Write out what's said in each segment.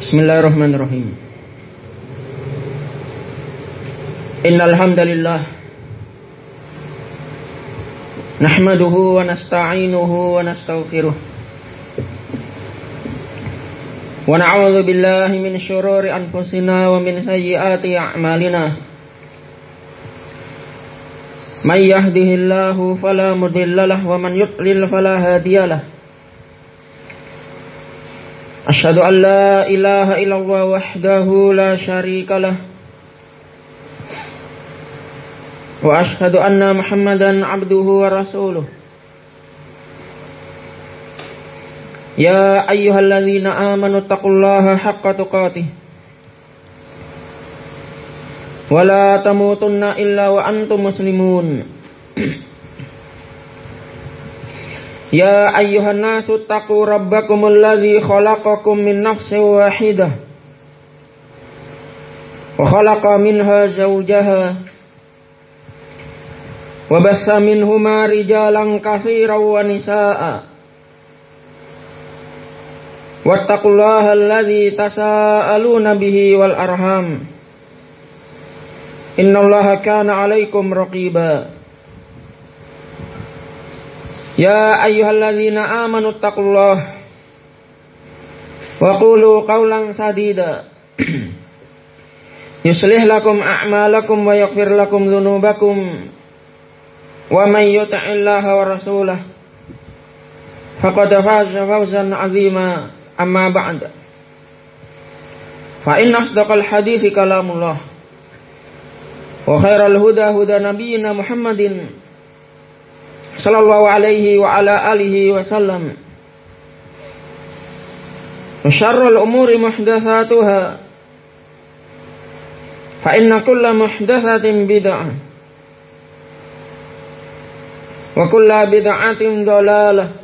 Bismillahirrahmanirrahim. Innal hamdalillah nahmaduhu wa nasta'inuhu wa nastaghfiruh wa na'udzu billahi min syururi anfusina wa min sayyiati a'malina. May yahdihillahu fala mudilla lahu wa man yudlil fala hadiyalah. Asyhadu an la ilaha illallah wahdahu la syarika lah wa asyhadu anna Muhammadan abduhu wa rasuluh. Ya ayyuhalladzina amanu taqullaha haqqa tuqatih wa la tamutunna illa wa antum muslimun. Ya ayyuhan nasu taqu rabbakumul ladzi khalaqakum min nafsin wahidah wa khalaqa minha zawjaha wa bassa minhuma rijalan katsiran wa nisaa'a wattaqullaha alladzi tasaaluna bihi wal arham innallaha kana 'alaikum raqiba. Ya ayyuhalladzina amanu taqullaha wa qulu qawlan sadida yuslih lakum a'malakum wa yaghfir lakum dzunubakum wa may yuti'illaha wa rasulahu faqad faza fawzan 'azima. Amma ba'd, fa inna asdaqal hadithi kalamullah wa khairal huda huda nabiyyina Muhammadin sallallahu alaihi wa ala alihi wa sallam. Wa syarrul umuri muhdatsatuha fa inna kulla muhdatsatin bid'ah wa kulla bid'atin dhalalah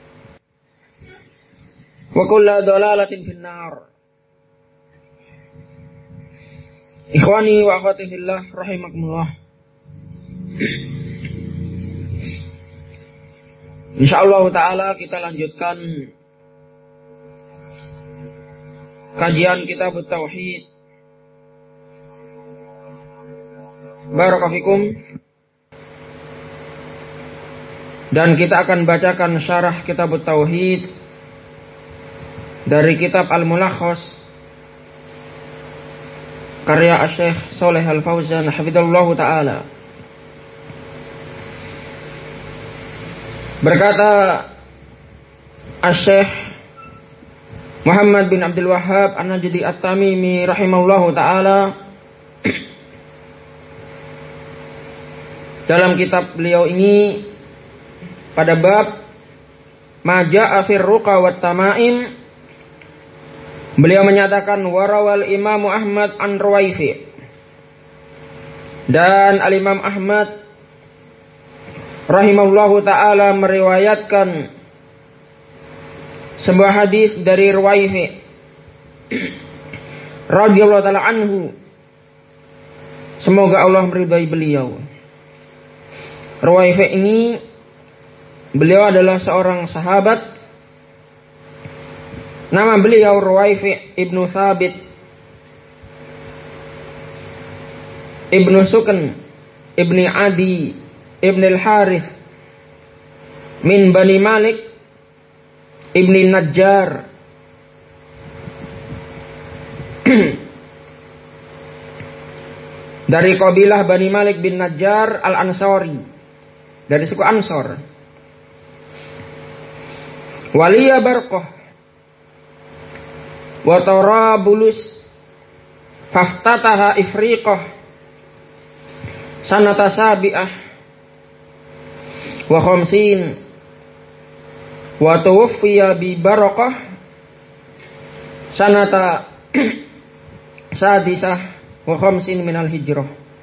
wa kulla dhalalatin finnar. Ikhwani wa akhwati fillah rahimakumullah. Insyaallah ta'ala kita lanjutkan kajian kitab Tauhid. Barakallahu. Dan kita akan bacakan syarah kitab Tauhid dari kitab Al-Mulakhas karya Syekh Shalih Al-Fauzan hafizallahu ta'ala. Berkata Syekh Muhammad bin Abdul Wahhab An-Najdi At-Tamimi rahimahullahu ta'ala dalam kitab beliau ini pada bab Maja'a fir ruqa wat tamaim, beliau menyatakan warawal Imam Ahmad an Ruwaifi, dan Al-Imam Ahmad rahimahullahu ta'ala meriwayatkan sebuah hadis dari Ruwaifi radhiyallahu ta'ala anhu, semoga Allah meridai beliau. Ruwaifi ini beliau adalah seorang sahabat, nama beliau Ruwaifi ibnu Thabit ibnu Sukn ibni Adi Ibn al-Harith min Bani Malik Ibni Najjar dari kabilah Bani Malik bin Najjar al-Ansari, dari suku Ansor. Waliya Barqah wa Tarabulus faftataha Ifriqah sanata sabi'ah wa khamsin wa tuwfiya bi Baraqah sanata sadisah wa khamsin minal hijrah.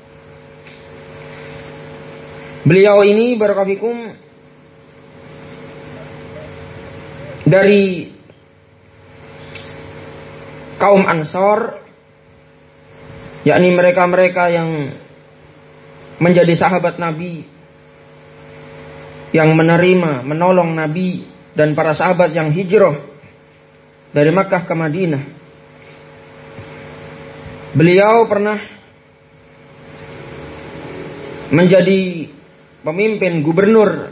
Beliau ini barakallahu dari kaum Ansor, yakni mereka-mereka yang menjadi sahabat Nabi, yang menerima, menolong Nabi dan para sahabat yang hijrah dari Makkah ke Madinah. Beliau pernah menjadi pemimpin gubernur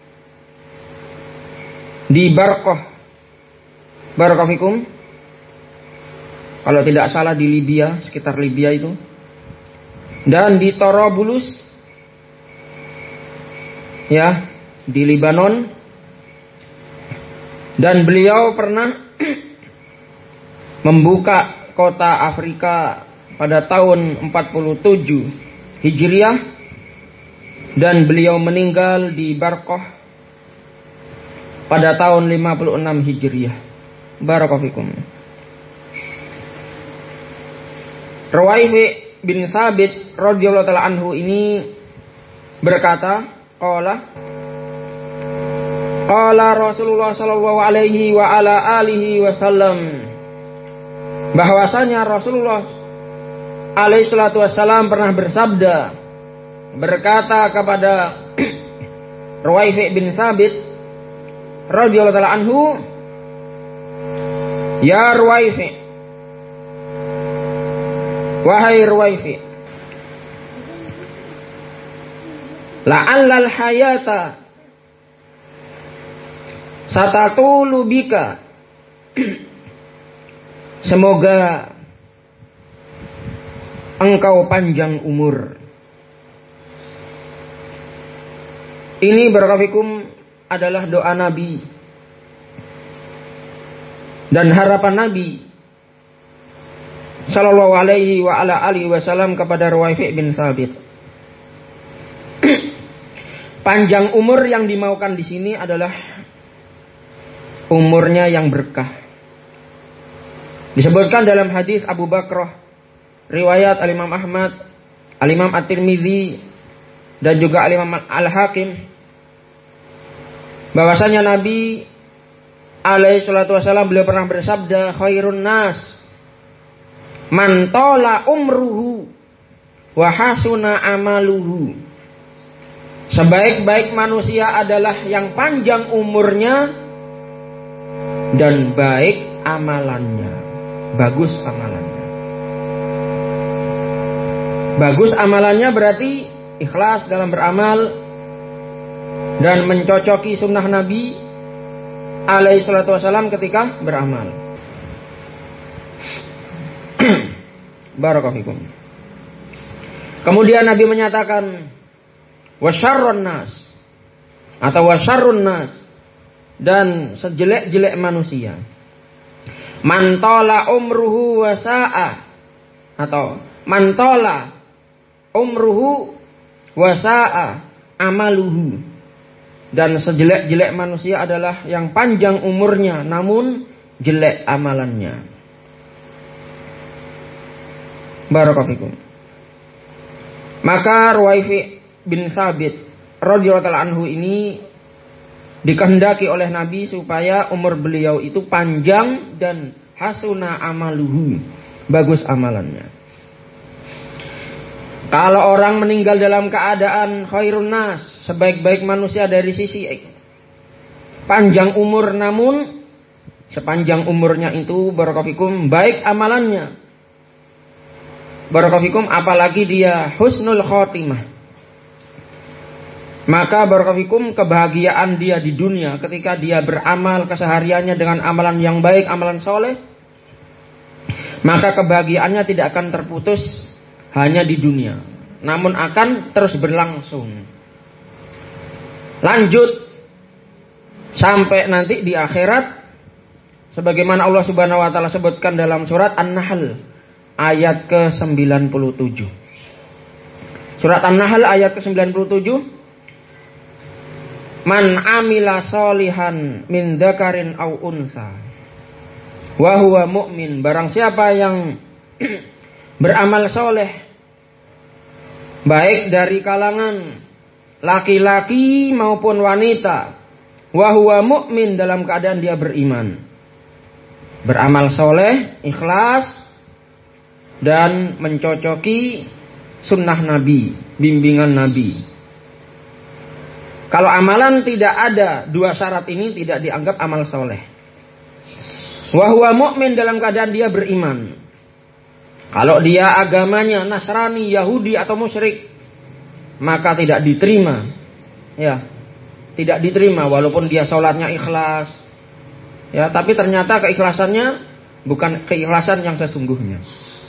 di Barakoh fikum, kalau tidak salah di Libya, sekitar Libya itu, dan di Torobulus, ya, di Libanon. Dan beliau pernah membuka kota Afrika pada tahun 47 Hijriah, dan beliau meninggal di Barqah pada tahun 56 Hijriah. Barakallahu fikum. Ruwaifi bin Sabit radhiyallahu taala anhu ini berkata, qala Rasulullah sallallahu alaihi wa ala alihi wasallam, bahwasanya Rasulullah alaihi salatu wasallam pernah bersabda, berkata kepada Ruwaifi bin Sabit radhiyallahu taala anhu, ya Ruwaifi, wahai Ruwaifi, la'allal hayata satatulu bika, semoga engkau panjang umur. Ini barakallahu adalah doa Nabi dan harapan Nabi sallallahu alaihi wa ala alihi wasallam kepada Ruwaifi bin Sabit. Panjang umur yang dimaukan di sini adalah umurnya yang berkah. Disebutkan dalam hadis Abu Bakrah, riwayat Al-Imam Ahmad, Al-Imam At-Tirmidzi, dan juga Al-Imam Al-Hakim, bahwasanya Nabi alaihi salatu wasallam beliau pernah bersabda, khairun nas man tola umruhu wa hasuna amaluhu. Sebaik-baik manusia adalah yang panjang umurnya dan baik amalannya, bagus amalannya. Bagus amalannya berarti ikhlas dalam beramal dan mencocoki sunnah Nabi alaihi salatu wasallam ketika beramal. Barakallahu fikum. Kemudian Nabi menyatakan wasyarrun nas atau wasyarrun nas, dan sejelek-jelek manusia, mantola umruhu wasa'a atau mantola umruhu wasa'a amaluhu, dan sejelek-jelek manusia adalah yang panjang umurnya namun jelek amalannya. Barakallahu fikum. Maka Ruwaifi bin Sabit radhiyallahu ta'ala anhu ini dikehendaki oleh Nabi supaya umur beliau itu panjang dan hasuna amaluhu, bagus amalannya. Kalau orang meninggal dalam keadaan khairun nas, sebaik-baik manusia dari sisi panjang umur, namun sepanjang umurnya itu barakallahu fikum baik amalannya, barakallahu fikum apalagi dia husnul khotimah, maka barakallahu fikum kebahagiaan dia di dunia ketika dia beramal kesehariannya dengan amalan yang baik, amalan soleh, maka kebahagiaannya tidak akan terputus hanya di dunia, namun akan terus berlangsung, lanjut sampai nanti di akhirat, sebagaimana Allah Subhanahu wa taala sebutkan dalam surat An-Nahl ayat ke-97. Surat An-Nahl ayat ke-97, man amila solihan min dzakarin au unsa wa huwa mu'min, barang siapa yang beramal soleh baik dari kalangan laki-laki maupun wanita, wa huwa mu'min, dalam keadaan dia beriman, beramal soleh, ikhlas dan mencocoki sunnah Nabi, bimbingan Nabi. Kalau amalan tidak ada dua syarat ini, tidak dianggap amal soleh. Wa huwa mu'min, dalam keadaan dia beriman. Kalau dia agamanya Nasrani, Yahudi atau musyrik, maka tidak diterima. Ya, tidak diterima walaupun dia sholatnya ikhlas. Ya, tapi ternyata keikhlasannya bukan keikhlasan yang sesungguhnya.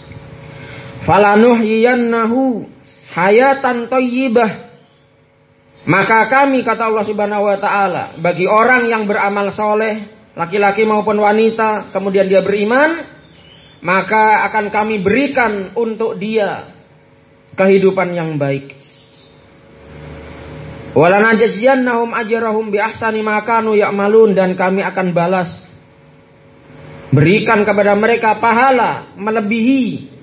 Falanuhyiyannahu hayatan thayyibah. Maka kami, kata Allah Subhanahu wa taala, bagi orang yang beramal soleh, laki-laki maupun wanita, kemudian dia beriman, maka akan kami berikan untuk dia kehidupan yang baik. Walanajziyannahum ajrahum bi ahsani ma kanu ya'malun, dan kami akan balas, berikan kepada mereka pahala melebihi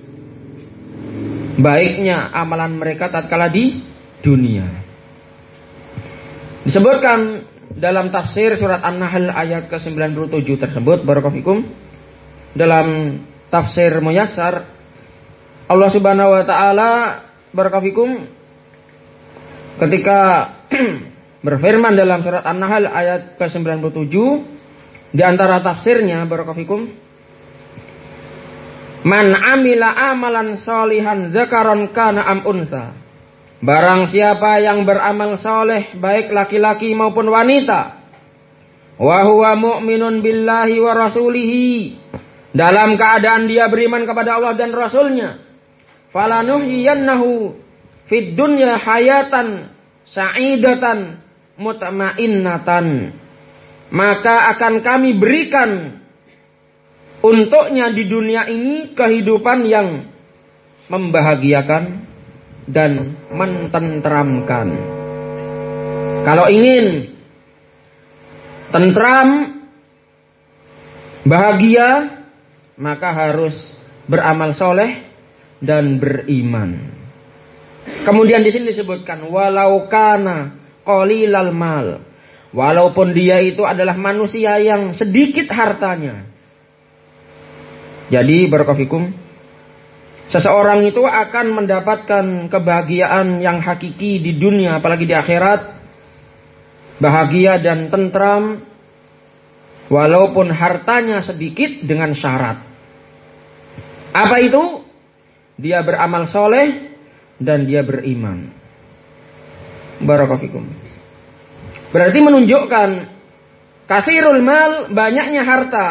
baiknya amalan mereka tatkala di dunia. Disebutkan dalam tafsir surat An-Nahl ayat ke-97 tersebut, barakallahu fikum, dalam tafsir Muyassar, Allah Subhanahu wa taala, barakallahu fikum, ketika berfirman dalam surat An-Nahl ayat ke-97, di antara tafsirnya, barakallahu fikum, man amila amalan sholihan dzakaron kana am unsa. Barang siapa yang beramal soleh, baik laki-laki maupun wanita, wa huwa mu'minun billahi wa rasulihi, dalam keadaan dia beriman kepada Allah dan Rasulnya, falanuhyiyannahu fid dunya hayatan sa'idatan mutma'innatan, maka akan kami berikan untuknya di dunia ini kehidupan yang membahagiakan dan mententeramkan. Kalau ingin tentram, bahagia, maka harus beramal soleh dan beriman. Kemudian di sini disebutkan walau kana qalilal mal, walaupun dia itu adalah manusia yang sedikit hartanya. Jadi barakallahu fikum, seseorang itu akan mendapatkan kebahagiaan yang hakiki di dunia, apalagi di akhirat, bahagia dan tentram walaupun hartanya sedikit, dengan syarat. Apa itu? Dia beramal soleh dan dia beriman. Barakallahu fikum. Berarti menunjukkan kasirul mal, banyaknya harta,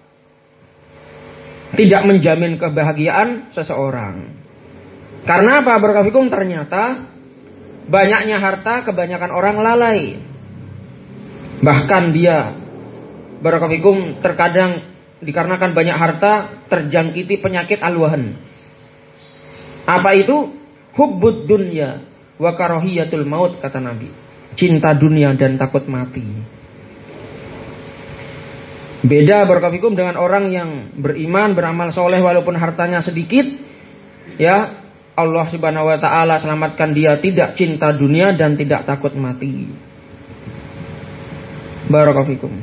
tidak menjamin kebahagiaan seseorang. Karena apa? Barakallahu fikum, ternyata banyaknya harta kebanyakan orang lalai. Bahkan dia, barakallahu fikum, terkadang dikarenakan banyak harta terjangkiti penyakit alwahan. Apa itu? Hubbud dunya wa karahiyatul maut, kata Nabi. Cinta dunia dan takut mati. Beda barakallahu fikum dengan orang yang beriman, beramal soleh walaupun hartanya sedikit. Ya, Allah Subhanahu wa taala selamatkan dia, tidak cinta dunia dan tidak takut mati. Barakallahu fikum.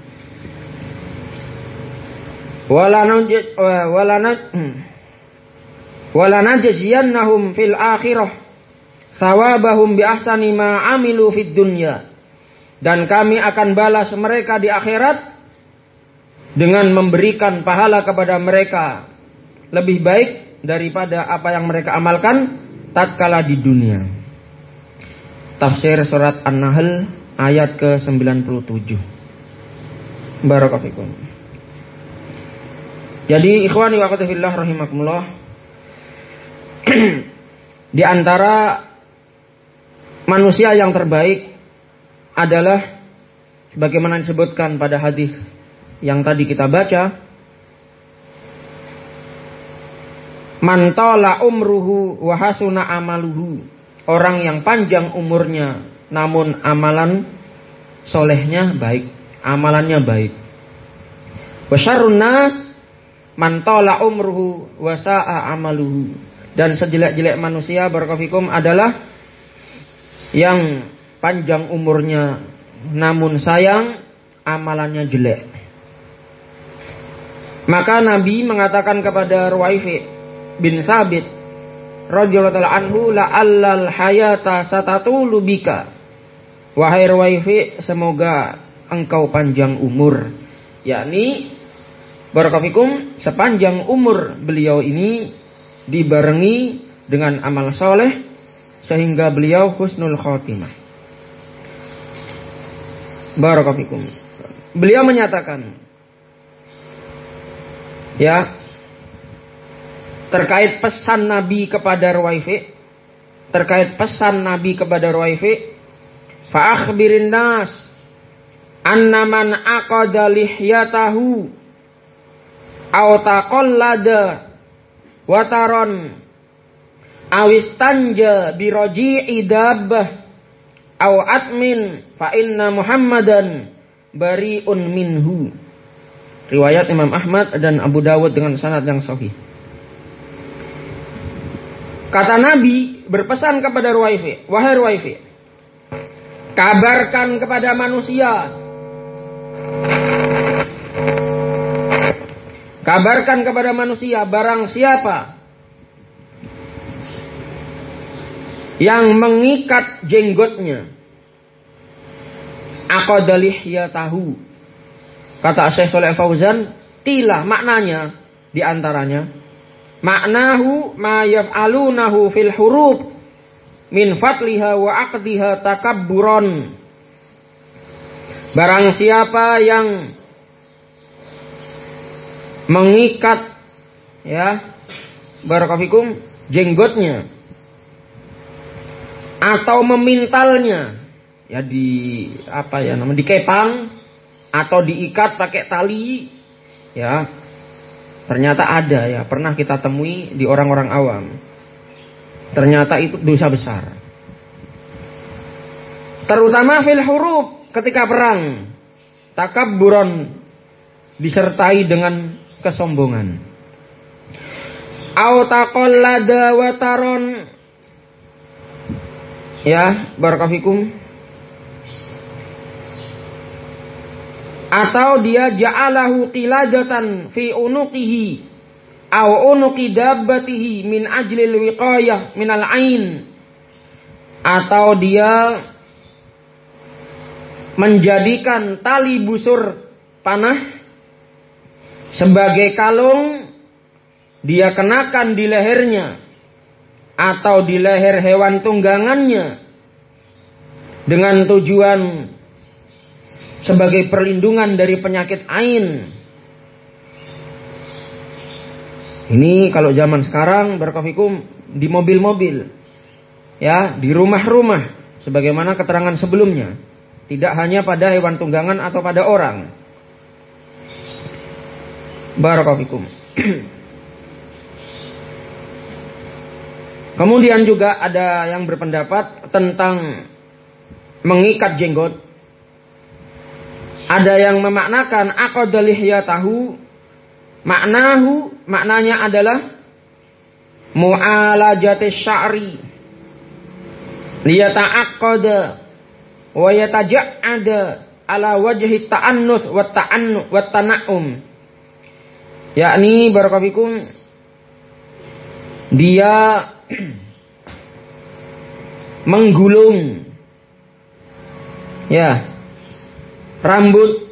Walanajziyannahum fil akhirah thawabahum bi ahsani ma amilu fid dunya. Dan kami akan balas mereka di akhirat dengan memberikan pahala kepada mereka lebih baik daripada apa yang mereka amalkan tatkala di dunia. Tafsir surat An-Nahl ayat ke-97. Barakallahu fikum. Jadi ikhwani wa akhwati fillah rahimakumullah, di antara manusia yang terbaik adalah sebagaimana disebutkan pada hadis yang tadi kita baca, man tala umruhu wa hasuna amaluhu, orang yang panjang umurnya namun amalan solehnya baik, amalannya baik. Wa syarrun nas man tala umruhu wa sa'a amaluhu, dan sejelek-jelek manusia barakallahu fikum adalah yang panjang umurnya namun sayang amalannya jelek. Maka Nabi mengatakan kepada Ruwaifi bin Sabit radhiyallahu anhu, la'allal hayata satatulu bika, wahai Ruwaifi, semoga engkau panjang umur. Yakni barakallahu fikum, sepanjang umur beliau ini dibarengi dengan amal soleh sehingga beliau husnul khotimah. Barakallahu fikum. Beliau menyatakan, ya, terkait pesan Nabi kepada Ruwaifi, fa akhbirin nas anna man aqada lihyatahu aw taqallada wataron awistanja biroji'i dabbah aw atmin fa inna Muhammadan bari'un minhu. Riwayat Imam Ahmad dan Abu Dawud dengan sanad yang sahih. Kata Nabi berpesan kepada Ruwaifi, wahai Ruwaifi, kabarkan kepada manusia, barang siapa yang mengikat jenggotnya, aqada lihyatahu. Kata Syekh Shalih Fauzan, qila, maknanya di antaranya, maknahu ma yaf'alunahu fil huruf min fatliha wa aqdiha takabburon. Barang siapa yang mengikat, ya, barakallahu fikum, jenggotnya atau memintalnya, ya, dikepang atau diikat pakai tali, ya, ternyata ada, ya, pernah kita temui di orang-orang awam. Ternyata itu dosa besar. Terutama fil huruf, ketika perang, takabburon, disertai dengan kesombongan. Au taqallada wataron, ya, barakallahu fikum, atau dia ja'alahu qiladatan fi unuqihi aw unuqi dabbatihi min ajlil wiqayah minal ain, atau dia menjadikan tali busur panah sebagai kalung dia kenakan di lehernya atau di leher hewan tunggangannya dengan tujuan sebagai perlindungan dari penyakit ain. Ini kalau zaman sekarang, barakallahu fikum, di mobil-mobil, ya, di rumah-rumah, sebagaimana keterangan sebelumnya. Tidak hanya pada hewan tunggangan atau pada orang. Barakallahu fikum. Kemudian juga ada yang berpendapat tentang mengikat jenggot. Ada yang memaknakan aqada lihyatahu, maknanya adalah mu'alajati sya'ri liyata'aqqada wa yataja'ada ala wajhi ta'annus wa tana'um. Yakni barakallahu fikum, dia menggulung, ya, rambut,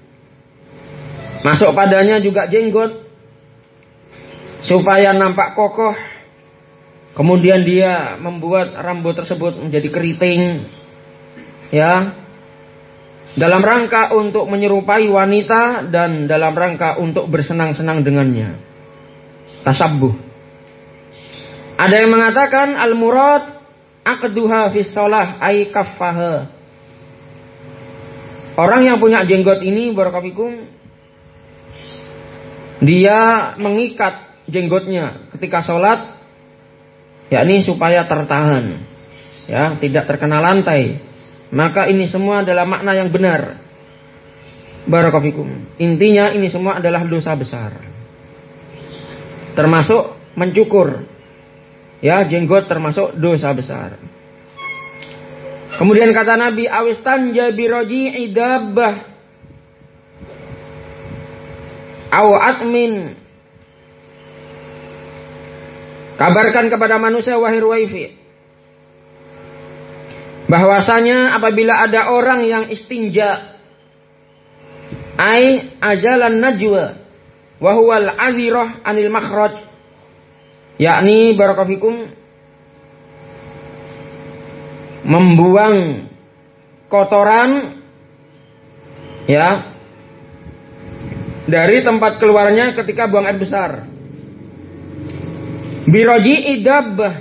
masuk padanya juga jenggot, supaya nampak kokoh. Kemudian dia membuat rambut tersebut menjadi keriting, ya, dalam rangka untuk menyerupai wanita dan dalam rangka untuk bersenang-senang dengannya. Tasabbuh. Ada yang mengatakan al-murad aqduha fi shalah ay kaffaha. Orang yang punya jenggot ini, barakallahu fikum, dia mengikat jenggotnya ketika sholat, yakni supaya tertahan, ya, tidak terkena lantai. Maka ini semua adalah makna yang benar. Barakallahu fikum. Intinya ini semua adalah dosa besar. Termasuk mencukur, ya, jenggot termasuk dosa besar. Kemudian kata Nabi, awistanja biroji'i dabbah aw atmin. Kabarkan kepada manusia, wahai Ruwaifi, bahwasanya apabila ada orang yang istinja, ai ajalan najwa wa huwal azirah anil makhraj, yakni barakallahu membuang kotoran ya dari tempat keluarnya ketika buang air besar. Biroji idabbah,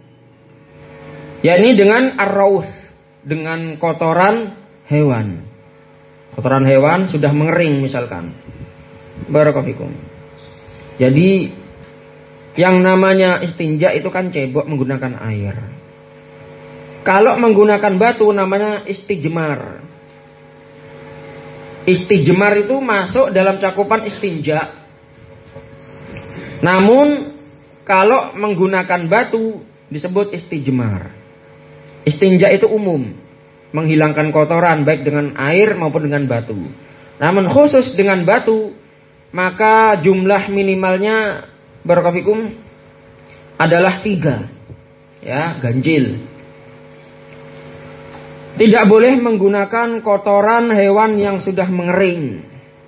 yakni dengan ar-raus, dengan kotoran hewan. Kotoran hewan sudah mengering misalkan. Barakallahu. Jadi yang namanya istinja itu kan cebok menggunakan air. Kalau menggunakan batu namanya istijmar. Istijmar itu masuk dalam cakupan istinja. Namun kalau menggunakan batu disebut istijmar. Istinja itu umum, menghilangkan kotoran baik dengan air maupun dengan batu. Namun khusus dengan batu, maka jumlah minimalnya barakallahu adalah 3. Ya, ganjil. Tidak boleh menggunakan kotoran hewan yang sudah mengering.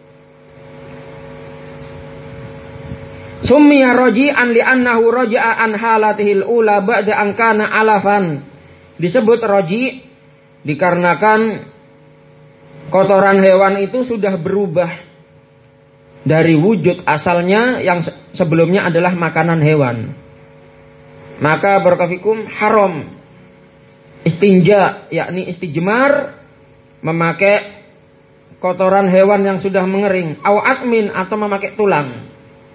Summiya raji'an li'annahu raja'a an halatihil ula ba'da an kana alafan. Disebut raji' dikarenakan kotoran hewan itu sudah berubah dari wujud asalnya yang sebelumnya adalah makanan hewan. Maka barakallahu haram istinja, yakni istijmar, memakai kotoran hewan yang sudah mengering, au akmin, atau memakai tulang.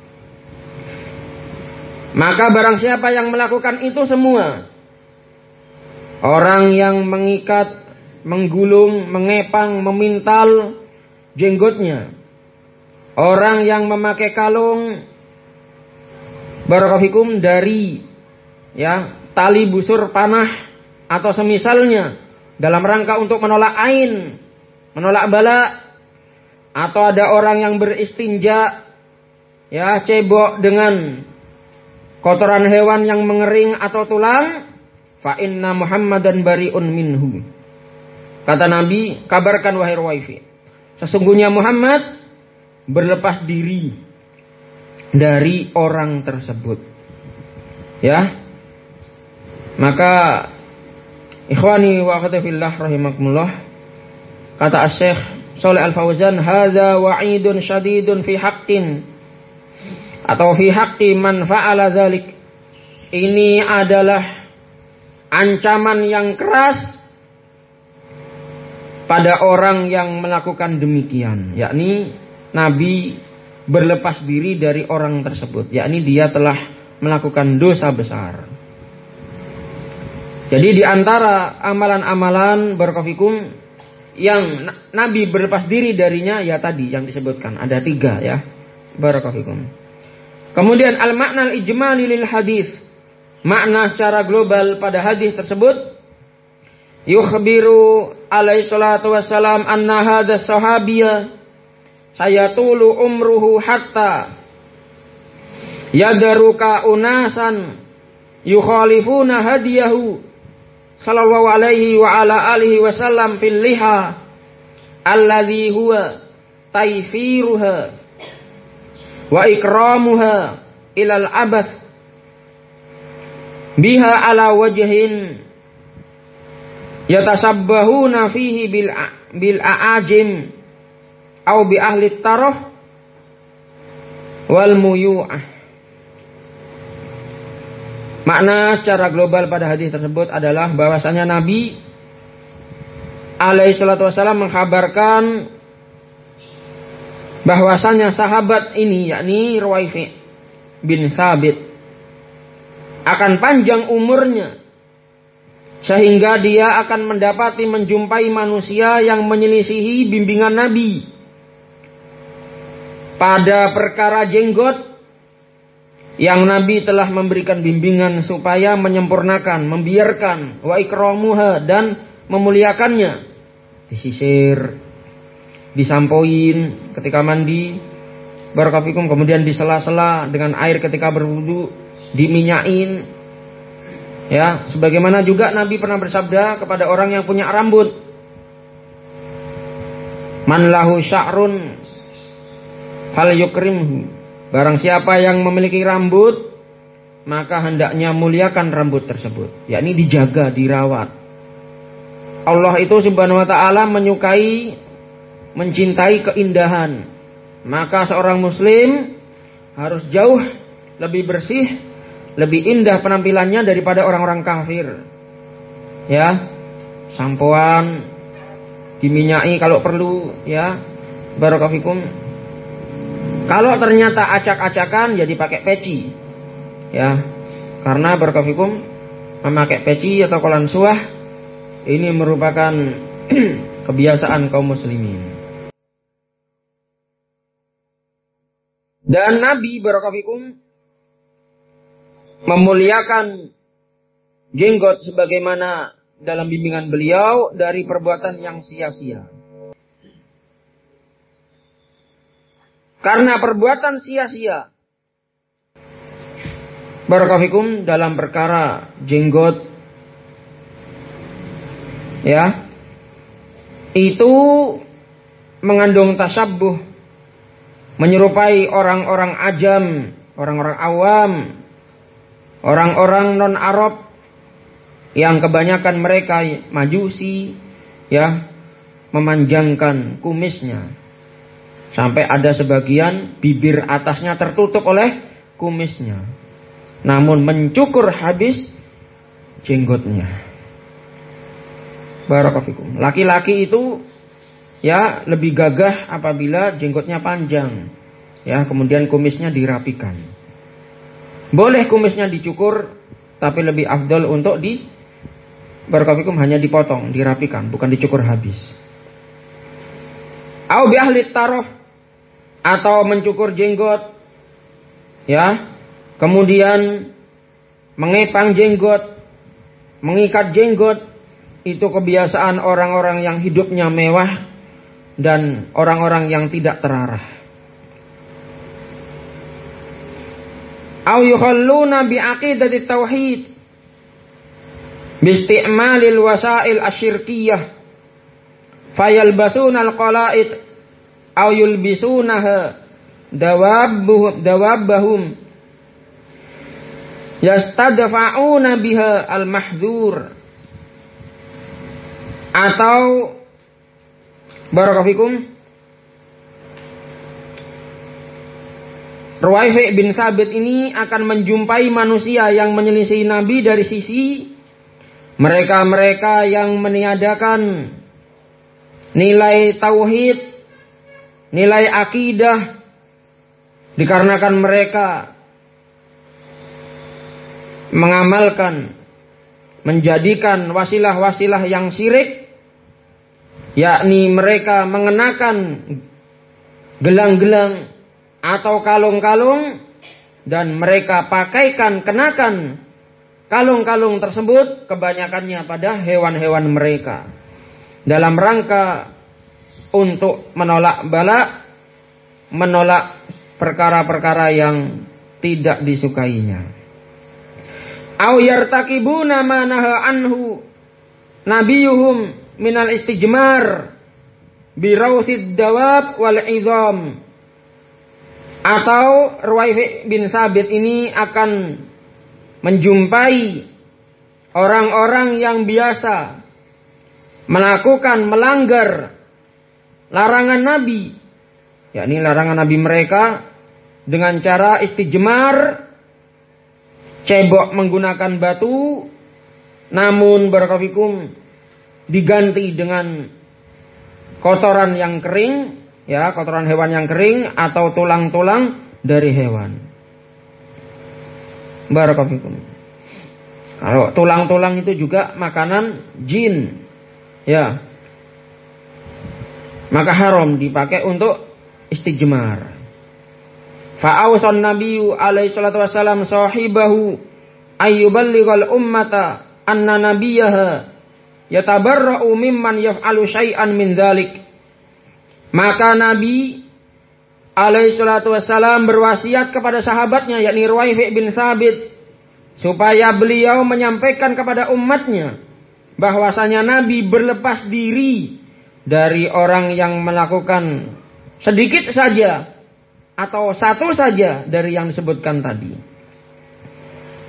Maka barang siapa yang melakukan itu semua, orang yang mengikat, menggulung, mengepang, memintal jenggotnya, orang yang memakai kalung barakallahu dari ya tali busur panah atau semisalnya dalam rangka untuk menolak ain, menolak bala, atau ada orang yang beristinja ya cebok dengan kotoran hewan yang mengering atau tulang, fa inna Muhammadan bari'un minhu. Kata Nabi, kabarkan wahai Ruwaifi, sesungguhnya Muhammad berlepas diri dari orang tersebut. Ya. Maka ikhwani wa akhwati fillah rahimakumullah, kata Asy-Syaikh Shalih Al-Fauzan, hadza wa'idun syadidun fi haqqin, atau fi haqqi man fa'ala dzalik. Ini adalah ancaman yang keras pada orang yang melakukan demikian, yakni Nabi berlepas diri dari orang tersebut, yakni dia telah melakukan dosa besar. Jadi di antara amalan-amalan barakallahu yang Nabi berlepas diri darinya ya tadi yang disebutkan ada 3 ya. Barakallahu. Kemudian al-makna al-ijmali lil hadis. Makna secara global pada hadis tersebut, yukhbiru alaihi salatu wassalam anna hadha sahabiyya sayatulu umruhu hatta yadaruka unasan yukhalifuna hadiyahu sallallahu alaihi wa ala alihi wasallam fil liha alladhi huwa tayfiruha wa ikramuha ilal abath biha ala wajhin yatasabbahuna fihi bil aajim au bi ahli taraf wal muyu'ah. Makna secara global pada hadis tersebut adalah bahwasanya Nabi alaihi salatu wasallam mengkhabarkan bahwasanya sahabat ini, yakni Ruwaifi bin Thabit, akan panjang umurnya sehingga dia akan mendapati menjumpai manusia yang menyelisihi bimbingan Nabi pada perkara jenggot yang Nabi telah memberikan bimbingan supaya menyempurnakan, membiarkan, wa ikramuha, dan memuliakannya, disisir, disampoin ketika mandi, barakallahu, kemudian disela-sela dengan air ketika berwudu, diminyain. Ya, sebagaimana juga Nabi pernah bersabda kepada orang yang punya rambut, man lahu sya'run fal yukrimhu. Barang siapa yang memiliki rambut, maka hendaknya muliakan rambut tersebut, yakni dijaga, dirawat. Allah itu subhanahu wa ta'ala menyukai, mencintai keindahan. Maka seorang muslim harus jauh lebih bersih, lebih indah penampilannya daripada orang-orang kafir. Ya, sampoan, diminyai kalau perlu, ya. Barakallahu. Kalau ternyata acak-acakan, jadi pakai peci. Ya, karena barakallahu memakai peci atau kolansuah ini merupakan kebiasaan kaum muslimin. Dan Nabi barakallahu memuliakan jenggot sebagaimana dalam bimbingan beliau dari perbuatan yang sia-sia. Karena perbuatan sia-sia barakallahu dalam perkara jenggot, ya, itu mengandung tasabbuh, menyerupai orang-orang ajam, orang-orang awam, orang-orang non-Arab yang kebanyakan mereka majusi, ya, memanjangkan kumisnya sampai ada sebagian bibir atasnya tertutup oleh kumisnya, namun mencukur habis jenggotnya. Barakallahu. Laki-laki itu, ya, lebih gagah apabila jenggotnya panjang, ya, kemudian kumisnya dirapikan. Boleh kumisnya dicukur, tapi lebih afdal untuk barakallahu hanya dipotong, dirapikan, bukan dicukur habis. Au bi ahli tarof, atau mencukur jenggot, ya, kemudian mengepang jenggot, mengikat jenggot, itu kebiasaan orang-orang yang hidupnya mewah dan orang-orang yang tidak terarah. Au yukhalluna bi aqidati tauhid bi isti'malil wasail asyirkiyah fayalbasuna alqala'id au yulbisunaha dawabahum yastadfa'una biha al-mahdzur. Atau barakallahu Ruwaifi bin Sabit ini akan menjumpai manusia yang menyelisih Nabi dari sisi mereka-mereka yang meniadakan nilai tauhid, nilai akidah, dikarenakan mereka mengamalkan, menjadikan wasilah-wasilah yang syirik, yakni mereka mengenakan gelang-gelang atau kalung-kalung dan mereka kenakan kalung-kalung tersebut kebanyakannya pada hewan-hewan mereka dalam rangka untuk menolak bala, menolak perkara-perkara yang tidak disukainya. Au yartakibuna ma naha anhu nabiyuhum minal istijmar bi rausid dawab wal izam. Atau Ruwaifi bin Sabit ini akan menjumpai orang-orang yang biasa melanggar larangan Nabi, yakni larangan Nabi mereka dengan cara istijmar, cebok menggunakan batu, namun barakallahu diganti dengan kotoran yang kering, ya, kotoran hewan yang kering atau tulang-tulang dari hewan. Barakallahu. Kalau tulang-tulang itu juga makanan jin, ya, maka haram dipakai untuk istijmar. Fa'ausan nabiyyu alaihi salatu wassalam sahibahu ayyuballighal ummata anna nabiyaha yatabarra'u mimman yaf'alu syai'an min dzalik. Maka Nabi alaihi salatu wassalam berwasiat kepada sahabatnya, yakni Ruwaifi bin Sabit, supaya beliau menyampaikan kepada umatnya bahwasanya Nabi berlepas diri dari orang yang melakukan sedikit saja atau satu saja dari yang disebutkan tadi.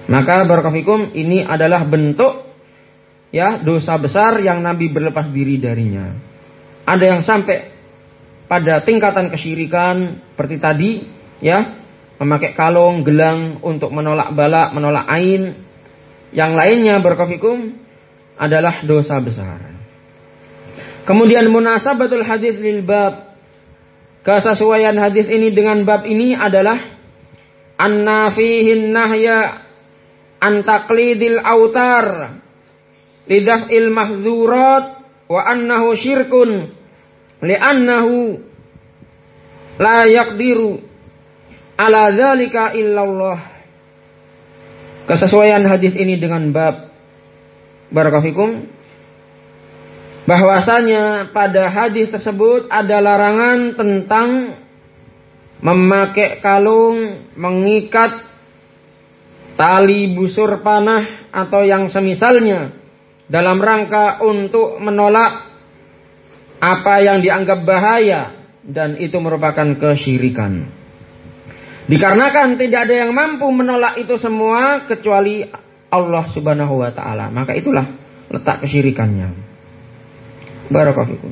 Maka barakallahu ini adalah bentuk ya dosa besar yang Nabi berlepas diri darinya. Ada yang sampai pada tingkatan kesyirikan seperti tadi ya, memakai kalung, gelang untuk menolak bala, menolak ain. Yang lainnya barakallahu adalah dosa besar. Kemudian munasabatul hadis lil bab. Kesesuaian hadis ini dengan bab ini adalah anna fihin nahya an taqlidil autar lidaf'il mahzurat wa annahu syirkun li'annahu la yaqdiru ala dzalika illallah. Kesesuaian hadis ini dengan bab barakallahu bahwasanya pada hadis tersebut ada larangan tentang memakai kalung, mengikat tali busur panah atau yang semisalnya dalam rangka untuk menolak apa yang dianggap bahaya dan itu merupakan kesyirikan. Dikarenakan tidak ada yang mampu menolak itu semua kecuali Allah Subhanahu wa taala. Maka itulah letak kesyirikannya. Barakallahu fikum.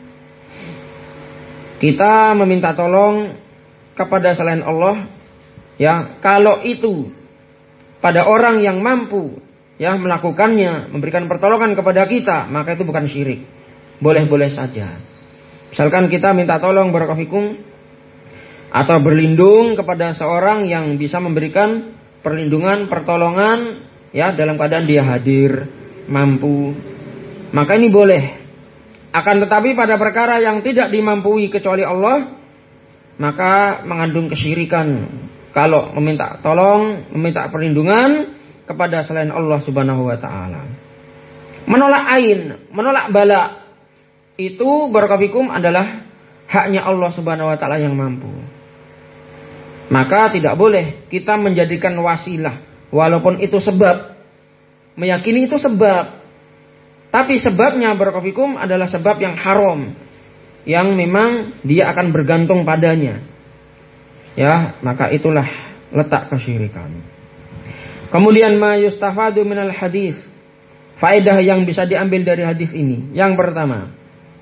Kita meminta tolong kepada selain Allah ya, kalau itu pada orang yang mampu ya melakukannya, memberikan pertolongan kepada kita, maka itu bukan syirik. Boleh-boleh saja. Misalkan kita minta tolong barakallahu fikum atau berlindung kepada seorang yang bisa memberikan perlindungan, pertolongan ya dalam keadaan dia hadir, mampu, maka ini boleh. Akan tetapi pada perkara yang tidak dimampui kecuali Allah, maka mengandung kesyirikan. Kalau meminta tolong, meminta perlindungan kepada selain Allah Subhanahu wa taala. Menolak ain, menolak bala, itu barakallahu adalah haknya Allah Subhanahu wa taala yang mampu. Maka tidak boleh kita menjadikan wasilah, walaupun itu sebab. Meyakini itu sebab. Tapi sebabnya barakallahu adalah sebab yang haram, yang memang dia akan bergantung padanya. Ya, maka itulah letak kesyirikan. Kemudian ma yustafadu minal hadis. Faedah yang bisa diambil dari hadis ini. Yang pertama,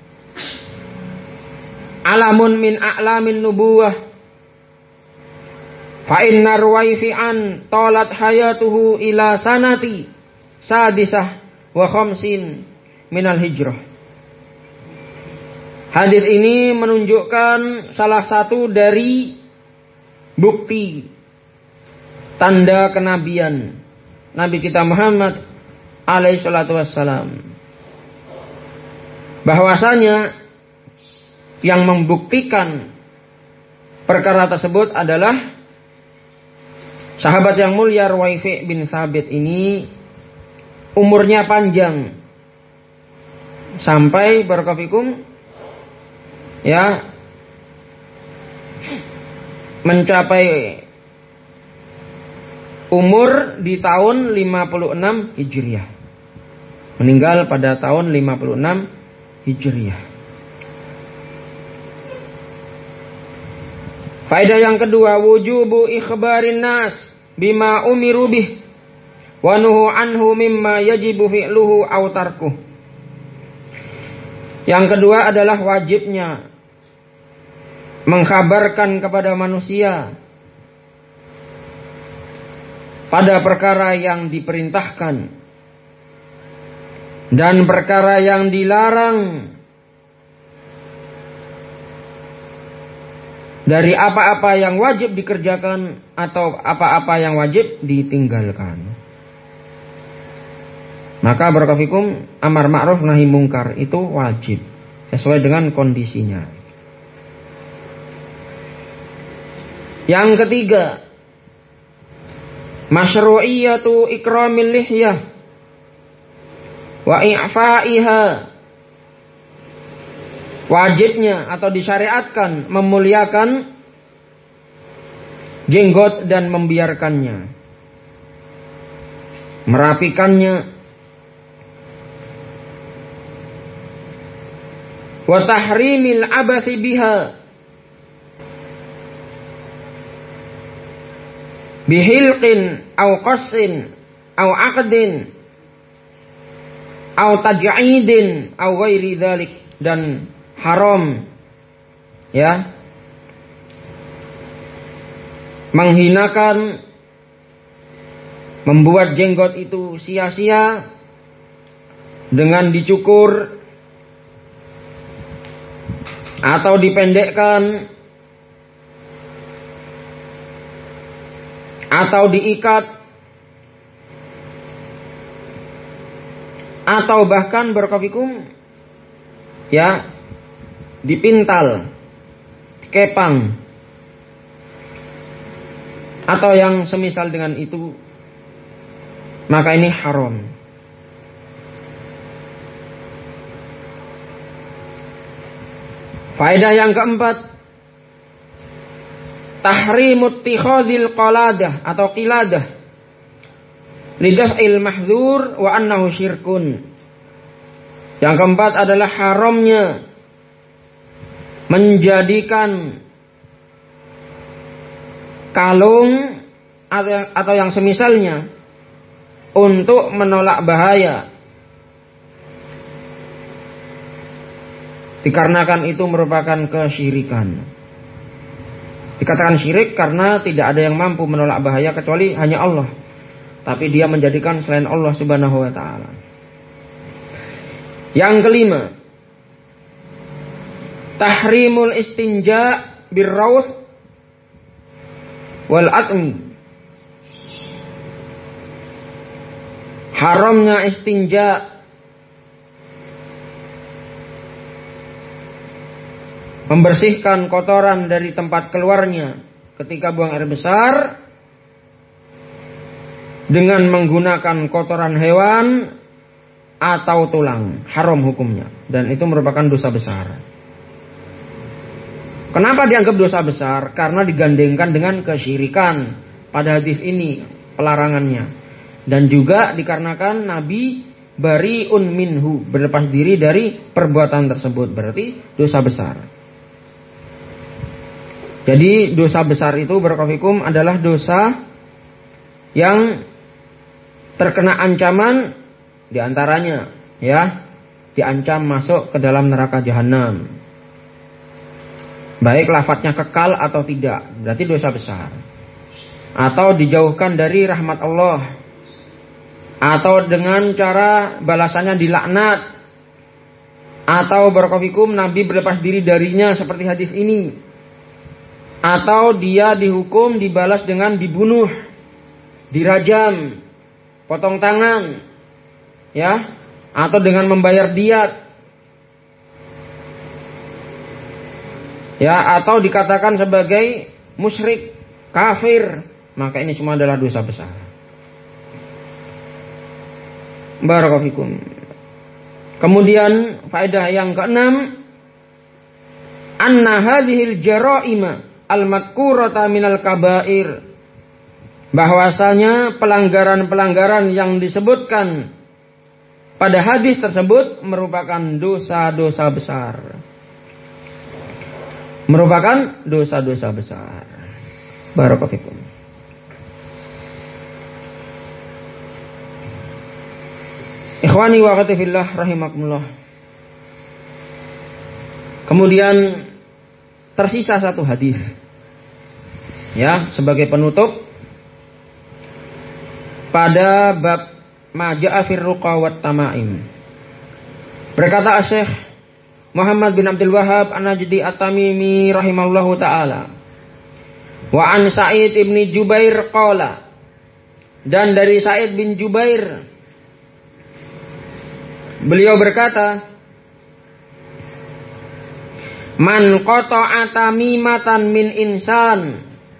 alamun min a'lamin nubuwah. Fa inna ruwaifi'an talat hayatuhu ila sanati sadisah wa khamsin minal hijrah. Hadis ini menunjukkan salah satu dari bukti tanda kenabian Nabi kita Muhammad alaihi salatu wassalam, bahwasanya yang membuktikan perkara tersebut adalah sahabat yang mulia Ruwaifi' bin Thabit ini umurnya panjang sampai barakallahu ya mencapai umur di tahun 56 Hijriah. Meninggal pada tahun 56 Hijriah. Faedah yang kedua, wujubu ikhbarin nas bima umiru bih wa nuhu anhu mimma yajibu fi'luhu aw tarkuh. Yang kedua adalah wajibnya mengkhabarkan kepada manusia pada perkara yang diperintahkan dan perkara yang dilarang dari apa-apa yang wajib dikerjakan atau apa-apa yang wajib ditinggalkan. Maka barakallahu amar ma'ruf nahi mungkar itu wajib sesuai dengan kondisinya. Yang ketiga, masyru'iyatu ikramil lihyah wa i'fa'iha. Wajibnya atau disyariatkan memuliakan jenggot dan membiarkannya, merapikannya. Wa tahrimil abasi biha, bihilqin au qassin au aqdin au taj'idin au ghairi dzalik, dan haram ya menghinakan, membuat jenggot itu sia-sia dengan dicukur atau dipendekkan atau diikat atau bahkan barakallahu ya dipintal, kepang atau yang semisal dengan itu, maka ini haram. Faedah yang keempat, tahrimut tikhadil qaladah atau qiladah lidaf'il mahdzur wa annahu syirkun. Yang keempat adalah haramnya menjadikan kalung atau yang semisalnya untuk menolak bahaya, dikarenakan itu merupakan kesyirikan. Dikatakan syirik karena tidak ada yang mampu menolak bahaya kecuali hanya Allah, tapi dia menjadikan selain Allah subhanahu wa ta'ala. Yang kelima, tahrimul istinja birraus wal atmi. Haramnya istinja, membersihkan kotoran dari tempat keluarnya ketika buang air besar dengan menggunakan kotoran hewan atau tulang, haram hukumnya, dan itu merupakan dosa besar. Kenapa dianggap dosa besar? Karena digandengkan dengan kesyirikan pada hadis ini pelarangannya, dan juga dikarenakan Nabi bariun minhu, berlepas diri dari perbuatan tersebut, berarti dosa besar. Jadi dosa besar itu barakallahu adalah dosa yang terkena ancaman, diantaranya ya diancam masuk ke dalam neraka jahanam, baik lafadznya kekal atau tidak, berarti dosa besar. Atau dijauhkan dari rahmat Allah, atau dengan cara balasannya dilaknat, atau barakallahu Nabi berlepas diri darinya seperti hadis ini, atau dia dihukum dibalas dengan dibunuh, dirajam, potong tangan, ya, atau dengan membayar diat, ya, atau dikatakan sebagai musyrik, kafir, maka ini semua adalah dosa besar. Barakallahu fikum. Kemudian faedah yang keenam, anna hadhil jaraima al-madkurata minal kabair, bahwasanya pelanggaran-pelanggaran yang disebutkan pada hadis tersebut merupakan dosa-dosa besar. Merupakan dosa-dosa besar. Barakallahu fikum. Ikhwani wa akhwati fillah rahimakumullah. Kemudian tersisa satu hadis, ya, sebagai penutup pada bab maja'a fir ruqa wat tamaim. Berkata Syekh Muhammad bin Abdul Wahhab An-Najdi At-Tamimi rahimahullahu taala, wa an Sa'id ibn Jubair qala, dan dari Sa'id bin Jubair beliau berkata, man qata'a tamimatan min insan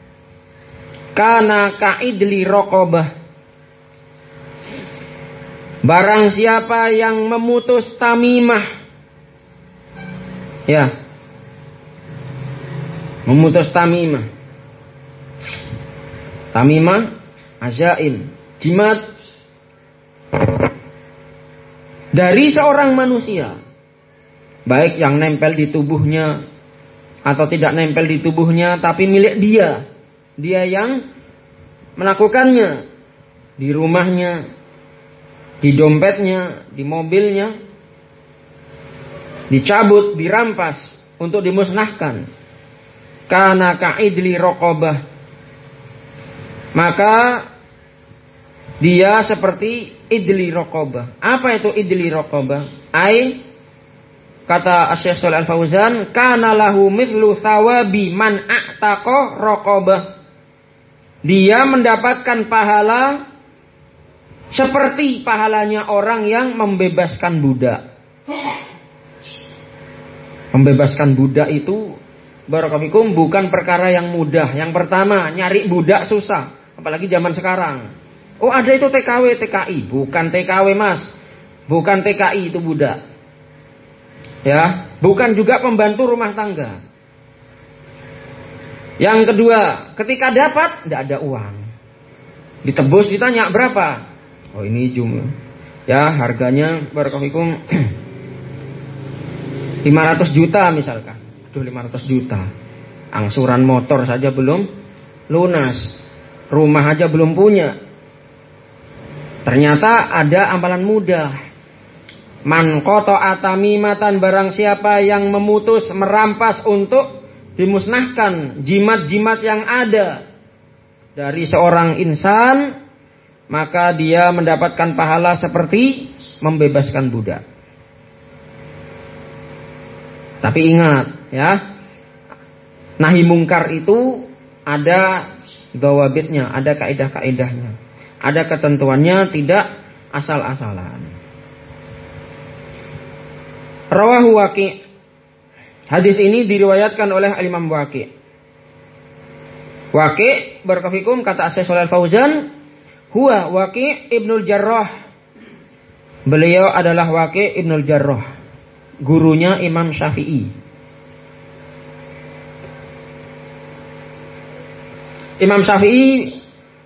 kana ka'idli raqabah. Barang siapa yang memutus tamimah, ya, memutus tamimah, tamimah azail, jimat dari seorang manusia, baik yang nempel di tubuhnya atau tidak nempel di tubuhnya, tapi milik dia, dia yang melakukannya di rumahnya, di dompetnya, di mobilnya, dicabut, dirampas untuk dimusnahkan. Kana ka'idli raqabah, maka dia seperti idli raqabah. Apa itu idli raqabah? Kata Syekh Shalih Al-Fauzan, kana lahu mithlu thawabi man a'taqa raqabah. Dia mendapatkan pahala seperti pahalanya orang yang membebaskan budak. Membebaskan budak itu, barakallahu bukan perkara yang mudah. Yang pertama, nyari budak susah, apalagi zaman sekarang. Oh, ada itu TKW, TKI. Bukan TKW, Mas. Bukan TKI itu budak. Ya, bukan juga pembantu rumah tangga. Yang kedua, ketika dapat tidak ada uang. Ditebus, ditanya berapa? Oh, ini jumlah. Ya, harganya barakallahu 500 juta misalkan. Aduh, 500 juta. Angsuran motor saja belum lunas. Rumah aja belum punya. Ternyata ada amalan mudah. Man qata'a tamimatan, barang siapa yang memutus, merampas untuk dimusnahkan jimat-jimat yang ada dari seorang insan, maka dia mendapatkan pahala seperti membebaskan budak. Tapi ingat ya, nahi mungkar itu ada dawabitnya, ada kaidah-kaidahnya, ada ketentuannya, tidak asal-asalan. Rawahu Waqi'. Hadis ini diriwayatkan oleh Imam Waqi'. Waqi' barakallahu kata Syekh Shalih Al-Fauzan, huwa Waqi' Ibnul Jarrah. Beliau adalah Waqi' Ibnul Jarrah, gurunya Imam Syafi'i. Imam Syafi'i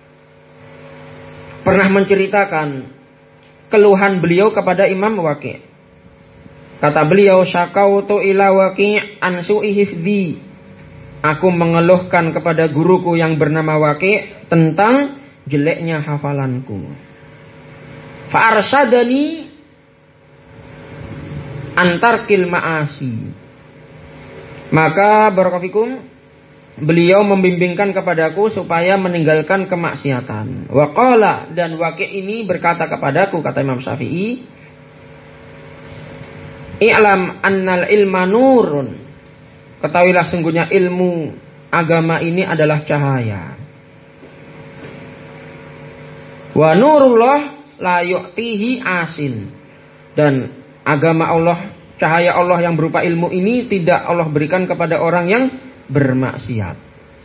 pernah menceritakan keluhan beliau kepada Imam Waqi'. Kata beliau, syakautu ila Waqi' an su'i hifdzi. Aku mengeluhkan kepada guruku yang bernama Waqi' tentang jeleknya hafalanku. Fa arsyadani antarkil ma'asi. Maka barakallahu beliau membimbingkan kepadaku supaya meninggalkan kemaksiatan. Wa qala, dan Waqi' ini berkata kepadaku, kata Imam Syafi'i, i'lam annal ilma nurun. Ketahuilah sungguhnya ilmu agama ini adalah cahaya. Wa nurullah la yu'tihi asin. Dan agama Allah, cahaya Allah yang berupa ilmu ini tidak Allah berikan kepada orang yang bermaksiat.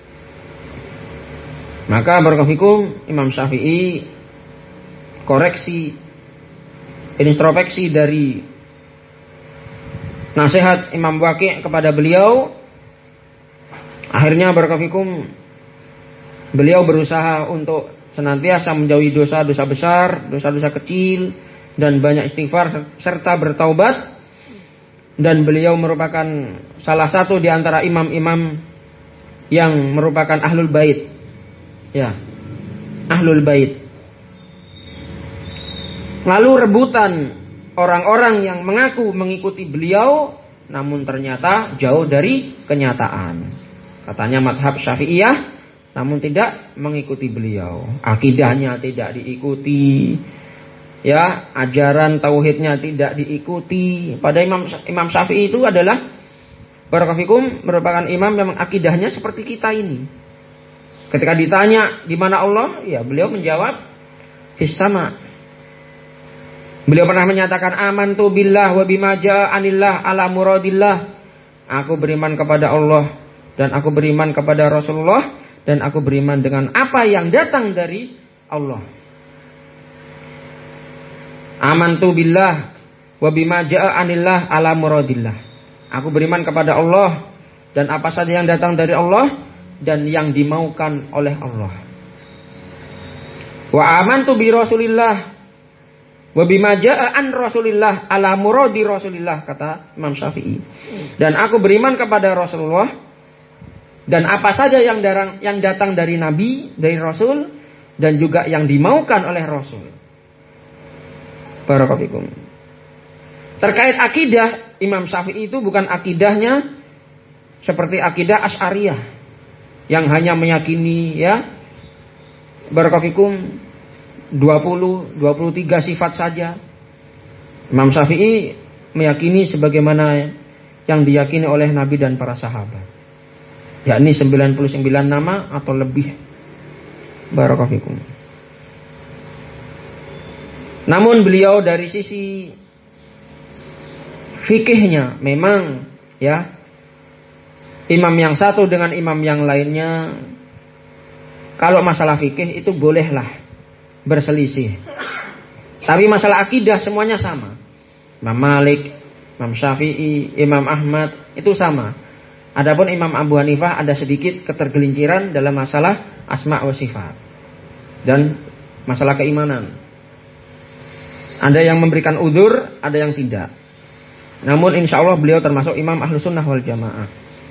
Maka barakallahu Imam Syafi'i koreksi, introspeksi dari nasihat Imam Waqi' kepada beliau. Akhirnya barakallahu beliau berusaha untuk senantiasa menjauhi dosa-dosa besar, dosa-dosa kecil, dan banyak istighfar serta bertaubat. Dan beliau merupakan salah satu di antara imam-imam yang merupakan ahlul bait. Ya, ahlul bait. Lalu rebutan orang-orang yang mengaku mengikuti beliau, namun ternyata jauh dari kenyataan. Katanya madhab Syafi'iyah, namun tidak mengikuti beliau. Akidahnya tidak diikuti, ya, ajaran tauhidnya tidak diikuti. Pada Imam Syafi'i itu adalah barakallahu merupakan imam yang akidahnya seperti kita ini. Ketika ditanya di mana Allah, ya beliau menjawab fis sama. Beliau pernah menyatakan amantu billah wa bima jaa anillah ala muradillah. Aku beriman kepada Allah dan aku beriman kepada Rasulullah dan aku beriman dengan apa yang datang dari Allah. Amantu billah wa bima jaa anillah ala muradillah. Aku beriman kepada Allah dan apa saja yang datang dari Allah dan yang dimaukan oleh Allah. Wa amantu bi Rasulillah wa bima jaa an Rasulillah ala muradi Rasulillah, kata Imam Syafi'i. Dan aku beriman kepada Rasulullah dan apa saja yang datang dari Nabi, dari Rasul, dan juga yang dimaukan oleh Rasul. Barakallahu. Terkait akidah, Imam Syafi'i itu bukan akidahnya seperti akidah Asy'ariyah yang hanya meyakini ya barakallahu 23 sifat saja. Imam Syafi'i meyakini sebagaimana yang diyakini oleh Nabi dan para sahabat, yakni 99 nama atau lebih. Barakallahu fikum. Namun beliau dari sisi fikihnya memang ya imam yang satu dengan imam yang lainnya kalau masalah fikih itu bolehlah berselisih. Tapi masalah akidah semuanya sama. Imam Malik, Imam Syafi'i, Imam Ahmad itu sama. Adapun Imam Abu Hanifah ada sedikit ketergelinciran dalam masalah asma wa sifat dan masalah keimanan. Ada yang memberikan udzur, ada yang tidak. Namun insya Allah beliau termasuk imam Ahlus Sunnah wal Jamaah.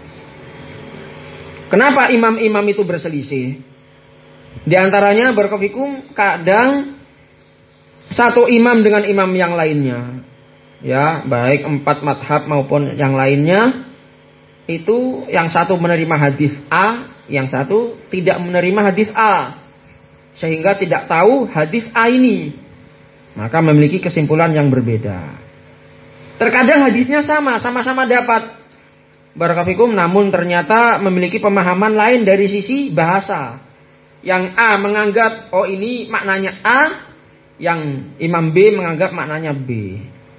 Kenapa imam-imam itu berselisih? Di antaranya barakallahu kadang satu imam dengan imam yang lainnya, ya baik 4 madhab maupun yang lainnya, itu yang satu menerima hadis A, yang satu tidak menerima hadis A, sehingga tidak tahu hadis A ini, maka memiliki kesimpulan yang berbeda. Terkadang hadisnya sama-sama dapat barakallahu, namun ternyata memiliki pemahaman lain dari sisi bahasa. Yang A menganggap oh ini maknanya A, yang Imam B menganggap maknanya B.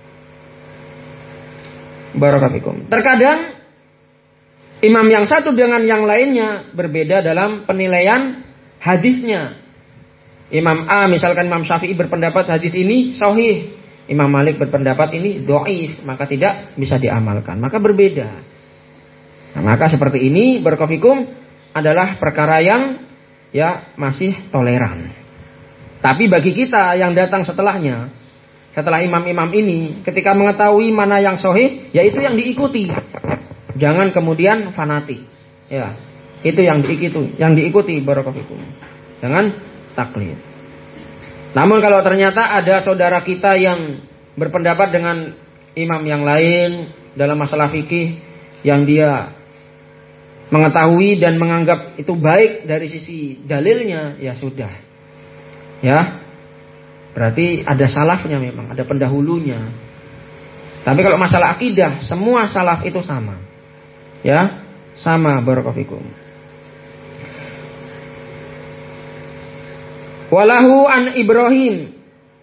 Barakallahu. Terkadang imam yang satu dengan yang lainnya berbeda dalam penilaian hadisnya. Imam A misalkan Imam Syafi'i berpendapat hadis ini sahih, Imam Malik berpendapat ini dhaif, maka tidak bisa diamalkan, maka berbeda. Nah, maka seperti ini barakallahu adalah perkara yang ya masih toleran. Tapi bagi kita yang datang setelahnya, setelah imam-imam ini, ketika mengetahui mana yang sahih, ya itu yang diikuti. Jangan kemudian fanatik. Ya, itu yang diikuti barakallahu. Jangan taklid. Namun kalau ternyata ada saudara kita yang berpendapat dengan imam yang lain dalam masalah fikih yang dia mengetahui dan menganggap itu baik dari sisi dalilnya, ya sudah. Ya. Berarti ada salafnya memang, ada pendahulunya. Tapi kalau masalah akidah, semua salaf itu sama. Ya, sama barakallahu fikum. Walahu an Ibrahim.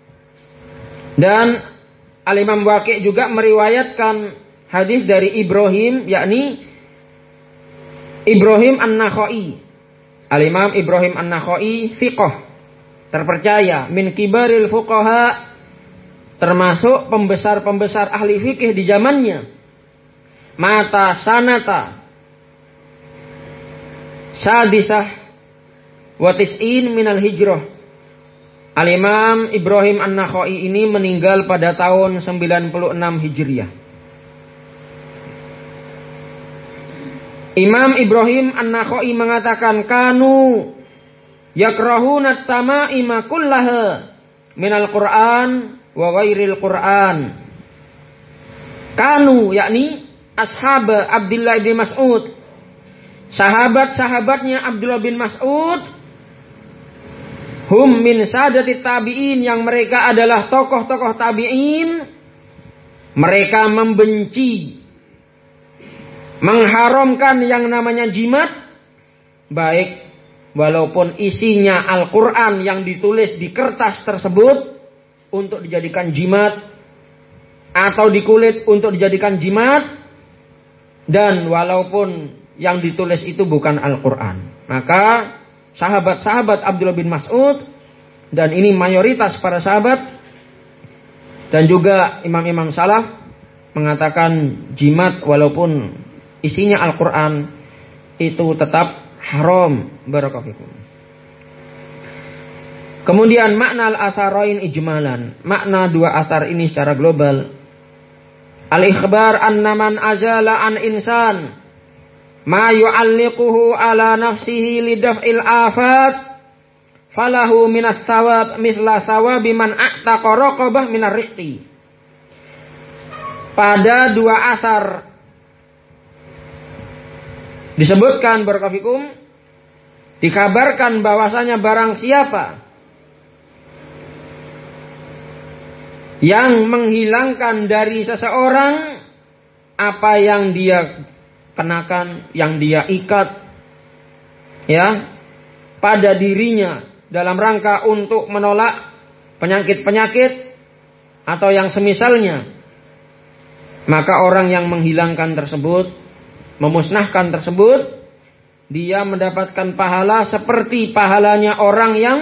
Dan Al-Imam Waqi' juga meriwayatkan hadis dari Ibrahim, yakni Ibrahim An-Nakhai. Al-Imam Ibrahim An-Nakhai thiqah, terpercaya, min kibaril fuqaha, termasuk pembesar-pembesar ahli fikih di zamannya. Mata sanata sadisah wa tis'in minal hijrah. Al-Imam Ibrahim An-Nakhai ini meninggal pada tahun 96 Hijriah. Imam Ibrahim An-Nakhai mengatakan kanu yakrahuna at-tama'ima kullaha minal Qur'an wa ghairil Qur'an. Kanu yakni ashab Abdullah bin Mas'ud, sahabat-sahabatnya Abdullah bin Mas'ud, hum min sadati tabi'in, yang mereka adalah tokoh-tokoh tabi'in. Mereka membenci, mengharamkan yang namanya jimat, baik walaupun isinya Al-Quran yang ditulis di kertas tersebut untuk dijadikan jimat, atau di kulit untuk dijadikan jimat, dan walaupun yang ditulis itu bukan Al-Quran. Maka sahabat-sahabat Abdullah bin Mas'ud, dan ini mayoritas para sahabat dan juga imam-imam salaf, mengatakan jimat walaupun isinya Al-Quran itu tetap haram. Barakallahu. Kemudian makna al-atharain ijmalan, makna dua athar ini secara global. Al-ikhbar anna man azala an insan ma yu'alliquhu ala nafsihi lidaf'il afat falahu minas sawab misla sawabi man a'taqa raqabah minar riqti. Pada 2 asar disebutkan barakallahu dikabarkan bahwasanya barang siapa yang menghilangkan dari seseorang apa yang dia kenakan, yang dia ikat ya pada dirinya dalam rangka untuk menolak penyakit-penyakit atau yang semisalnya, maka orang yang menghilangkan tersebut, memusnahkan tersebut, dia mendapatkan pahala seperti pahalanya orang yang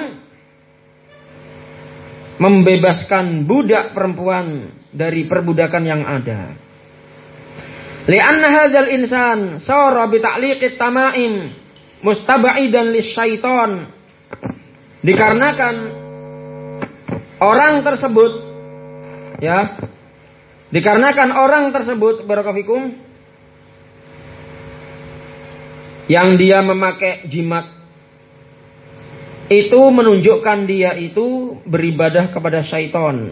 membebaskan budak perempuan dari perbudakan yang ada. Li'anna hadzal insan sara bi ta'liqit tamaim mustaba'idan lisyaiton. Dikarenakan orang tersebut ya, dikarenakan orang tersebut barakallahu yang dia memakai jimat itu menunjukkan dia itu beribadah kepada syaitan.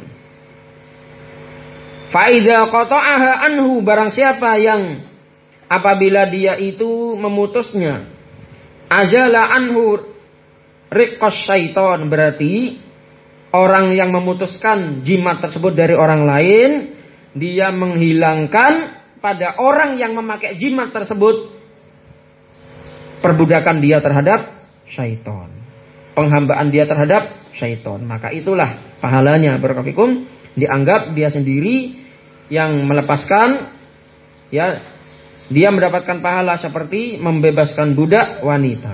Faida qata'aha anhu, barang siapa yang apabila dia itu memutusnya, ajala anhu riqqas syaitan, berarti orang yang memutuskan jimat tersebut dari orang lain, dia menghilangkan pada orang yang memakai jimat tersebut perbudakan dia terhadap syaitan, penghambaan dia terhadap syaitan. Maka itulah pahalanya barakallahu dianggap dia sendiri yang melepaskan ya, dia mendapatkan pahala seperti membebaskan budak wanita.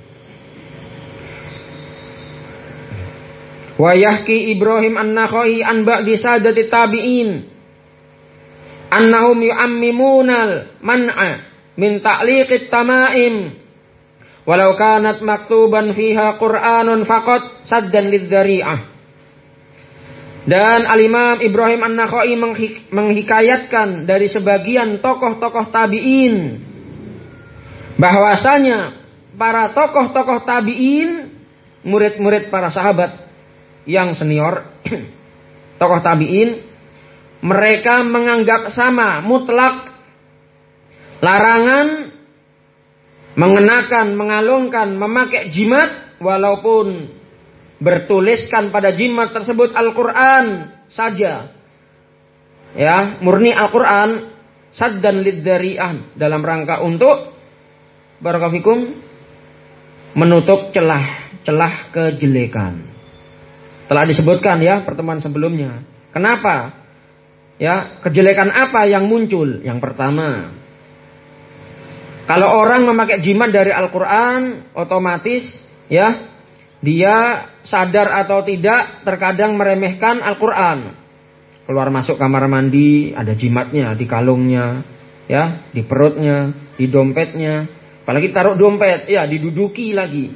Wa yahki Ibrahim an-Nakhai an ba'di sadati tabi'in annahum yu'ammimunal man'a min ta'liqit tamaim walau kanat maktuban fiha Qur'anun faqat saddan lidzari'ah. Dan Al-Imam Ibrahim An-Nakhai menghikayatkan dari sebagian tokoh-tokoh tabi'in bahwasanya para tokoh-tokoh tabi'in, murid-murid para sahabat yang senior, tokoh tabi'in, mereka menganggap sama mutlak larangan mengenakan, mengalungkan, memakai jimat walaupun bertuliskan pada jimat tersebut Al-Quran saja. Ya, murni Al-Quran, saddan lidzari'ah, dalam rangka untuk barakallahu fikum menutup celah-celah kejelekan. Telah disebutkan ya pertemuan sebelumnya. Kenapa? Ya, kejelekan apa yang muncul? Yang pertama, kalau orang memakai jimat dari Al-Quran, otomatis ya dia sadar atau tidak terkadang meremehkan Al-Quran. Keluar masuk kamar mandi ada jimatnya di kalungnya, ya, di perutnya, di dompetnya. Apalagi taruh dompet, ya diduduki lagi.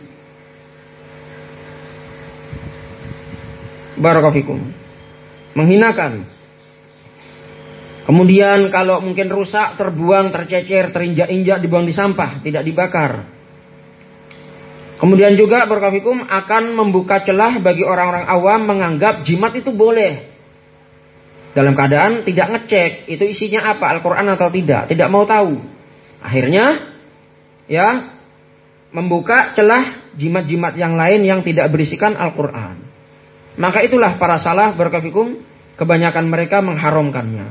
Barakallahu fikum. Menghinakan. Kemudian kalau mungkin rusak, terbuang, tercecer, terinjak-injak, dibuang di sampah, tidak dibakar. Kemudian juga barakallahu fikum akan membuka celah bagi orang-orang awam menganggap jimat itu boleh. Dalam keadaan tidak ngecek itu isinya apa, Al-Quran atau tidak, tidak mau tahu. Akhirnya ya membuka celah jimat-jimat yang lain yang tidak berisikan Al-Quran. Maka itulah para salaf barakallahu fikum kebanyakan mereka mengharamkannya.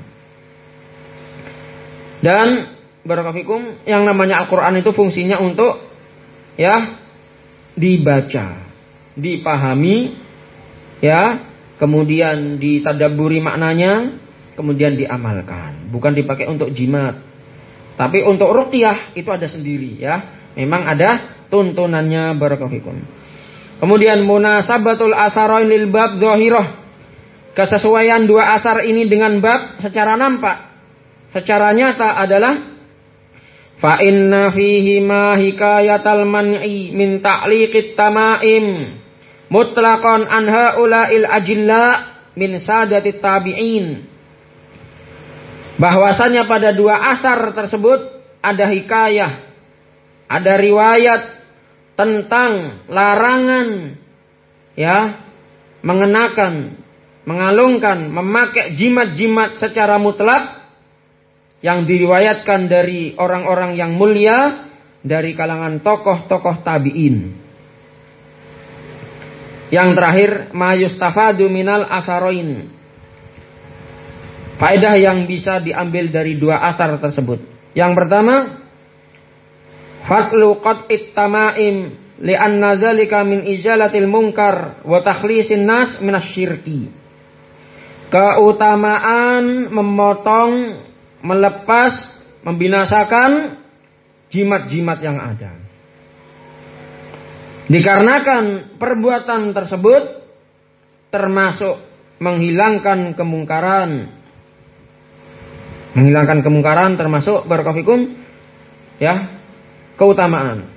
Dan barakallahu fikum yang namanya Al-Quran itu fungsinya untuk ya dibaca, dipahami, ya, kemudian ditadabburi maknanya, kemudian diamalkan. Bukan dipakai untuk jimat. Tapi untuk ruqyah itu ada sendiri, ya. Memang ada tuntunannya barakallahu fikum. Kemudian munasabatul asarain lil bab dhahirah. Kesesuaian 2 asar ini dengan bab secara nampak, secara nyata adalah fa inna fihi ma hikayatal man'i min ta'liqit tamaim mutlaqan an haula'il ajilla min sadatit tabi'in. Bahwasanya pada 2 asar tersebut ada hikayah, ada riwayat tentang larangan ya, mengenakan, mengalungkan, memakai jimat-jimat secara mutlak yang diriwayatkan dari orang-orang yang mulia dari kalangan tokoh-tokoh tabi'in. Yang terakhir, ma yustafadu minal asaroin. Faedah yang bisa diambil dari dua asar tersebut. Yang pertama, fatlu qat'it tamaim li'anna zalika min izalatil munkar wa takhlisin nas minasyirki. Keutamaan memotong, melepas, membinasakan jimat-jimat yang ada. Dikarenakan perbuatan tersebut termasuk menghilangkan kemungkaran. Menghilangkan kemungkaran termasuk barakallahu ya, keutamaan.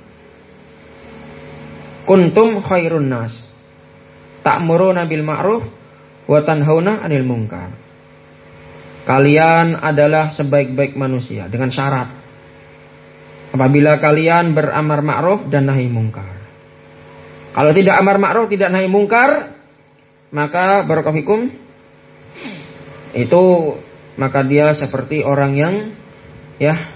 Kuntum khairun nas ta'muruna bil ma'ruf wa tanhauna 'anil munkar. Kalian adalah sebaik-baik manusia dengan syarat apabila kalian beramar ma'ruf dan nahi mungkar. Kalau tidak amar ma'ruf, tidak nahi mungkar, maka barakallahu itu, maka dia seperti orang yang ya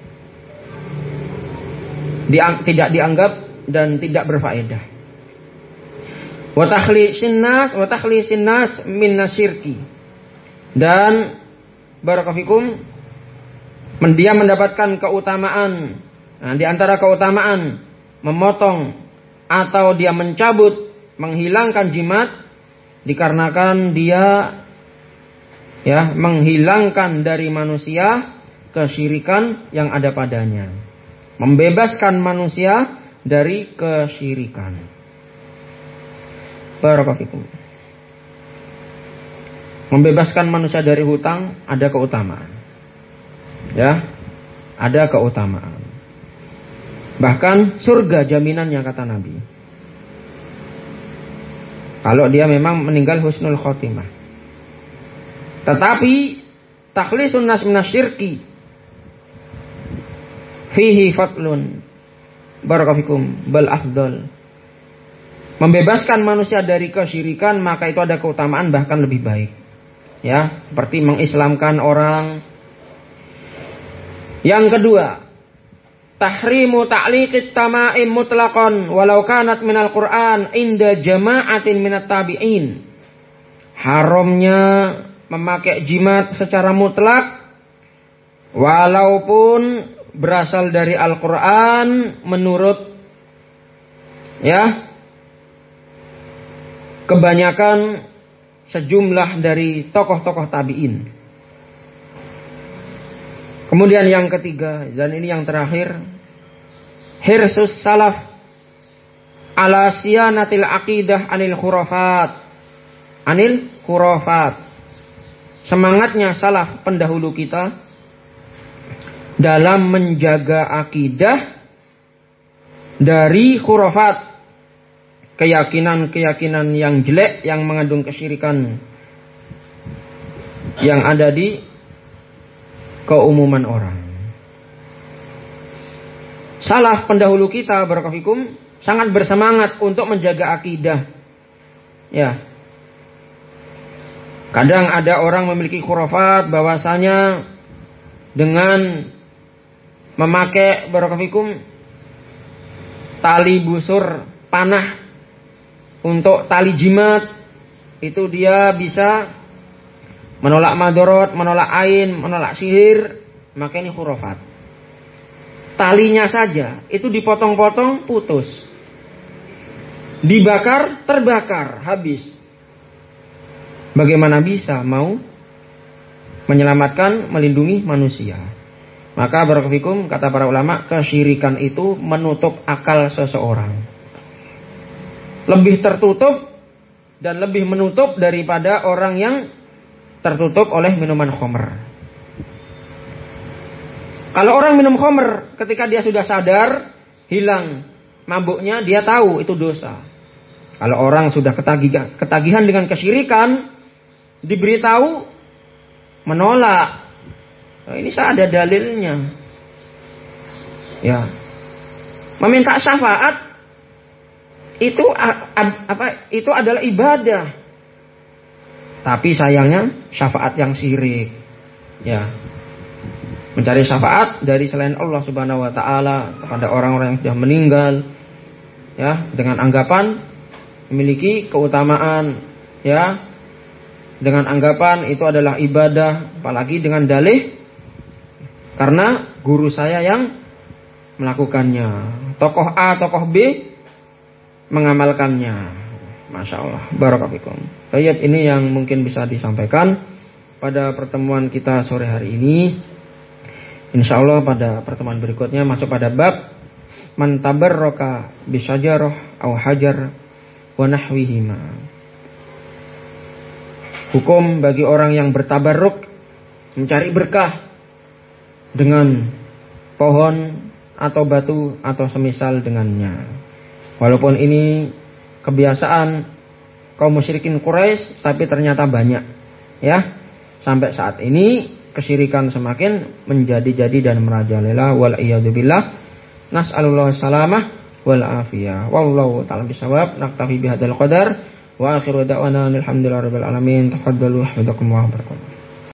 tidak dianggap dan tidak berfaedah. Wa takhlisin nas min nasyirki. Dan barakallahu dia mendapatkan keutamaan. Nah, di antara keutamaan memotong atau dia mencabut, menghilangkan jimat, dikarenakan dia ya menghilangkan dari manusia kesyirikan yang ada padanya, membebaskan manusia dari kesyirikan. Barakallahu. Membebaskan manusia dari hutang ada keutamaan. Ya, ada keutamaan. Bahkan surga jaminannya kata Nabi. Kalau dia memang meninggal husnul khotimah. Tetapi takhlisun nas minasyirki fihi fatlun barakallahu bal afdal. Membebaskan manusia dari kesyirikan maka itu ada keutamaan bahkan lebih baik. Ya, seperti mengislamkan orang. Yang kedua, tahrimu ta'liqit tamaim mutlaqan walau kanat minal Qur'an inda jama'atin minat tabi'in. Haramnya memakai jimat secara mutlak walaupun berasal dari Al-Qur'an menurut ya kebanyakan sejumlah dari tokoh-tokoh tabi'in. Kemudian yang ketiga, dan ini yang terakhir, hirsus salaf ala siyanatil aqidah anil khurafat. Semangatnya salaf pendahulu kita dalam menjaga akidah dari khurafat, keyakinan-keyakinan yang jelek yang mengandung kesyirikan yang ada di keumuman orang. Salaf pendahulu kita barakallahu sangat bersemangat untuk menjaga akidah. Ya. Kadang ada orang memiliki khurafat bahwasanya dengan memakai barakallahu tali busur panah untuk tali jimat itu dia bisa menolak madorot, menolak ain, menolak sihir, maka ini khurafat. Talinya saja itu dipotong-potong, putus. Dibakar, terbakar, habis. Bagaimana bisa mau menyelamatkan, melindungi manusia? Maka barakallahu kata para ulama, kesyirikan itu menutup akal seseorang. Lebih tertutup dan lebih menutup daripada orang yang tertutup oleh minuman khamr. Kalau orang minum khamr, ketika dia sudah sadar, hilang mabuknya, dia tahu itu dosa. Kalau orang sudah ketagihan dengan kesyirikan, diberitahu, menolak. Nah, ini saya ada dalilnya. Ya. Meminta syafaat, itu adalah ibadah. Tapi sayangnya syafaat yang syirik. Ya. Mencari syafaat dari selain Allah Subhanahu wa taala kepada orang-orang yang sudah meninggal, ya, dengan anggapan memiliki keutamaan, ya. Dengan anggapan itu adalah ibadah, apalagi dengan dalih karena guru saya yang melakukannya. Tokoh A, tokoh B mengamalkannya. Masya Allah. Barakallahu. Baik, ini yang mungkin bisa disampaikan pada pertemuan kita sore hari ini. Insya Allah pada pertemuan berikutnya masuk pada bab man tabarraka bisyajarah aw hajar wa nahwihima. Hukum bagi orang yang bertabarruk, mencari berkah dengan pohon atau batu atau semisal dengannya. Walaupun ini kebiasaan kaum musyrikin Quraisy, tapi ternyata banyak, ya. Sampai saat ini kesyirikan semakin menjadi-jadi dan merajalela. Wal iyadu billah. Nas'alullah salamah wal afiyah. Wallahu ta'ala bisawab. Naktafi bihadzal qadar. Wa akhiru da'wana alhamdulillahi rabbil alamin. Tafaddalu hafizakumullah.